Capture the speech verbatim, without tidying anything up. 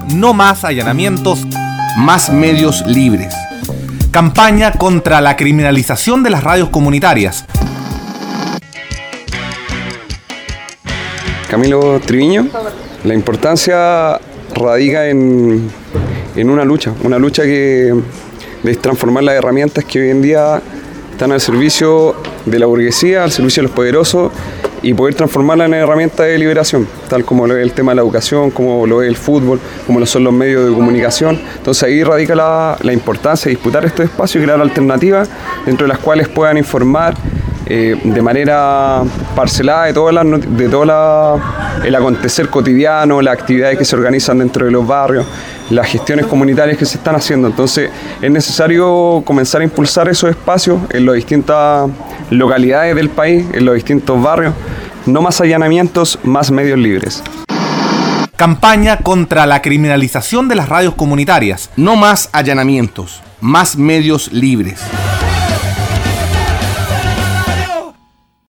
No más allanamientos, más medios libres. Campaña contra la criminalización de las radios comunitarias. Camilo Triviño, la importancia radica en, en una lucha, una lucha que es transformar las herramientas que hoy en día están al servicio de la burguesía, al servicio de los poderosos, y poder transformarla en herramientas de liberación, tal como lo es el tema de la educación, como lo es el fútbol, como lo son los medios de comunicación. Entonces ahí radica la, la importancia de disputar estos espacios y crear alternativas dentro de las cuales puedan informar eh, de manera parcelada de todo la, de todo la, el acontecer cotidiano, las actividades que se organizan dentro de los barrios, las gestiones comunitarias que se están haciendo. Entonces es necesario comenzar a impulsar esos espacios en las distintas localidades del país, en los distintos barrios. No más allanamientos, más medios libres. Campaña contra la criminalización de las radios comunitarias. No más allanamientos, más medios libres.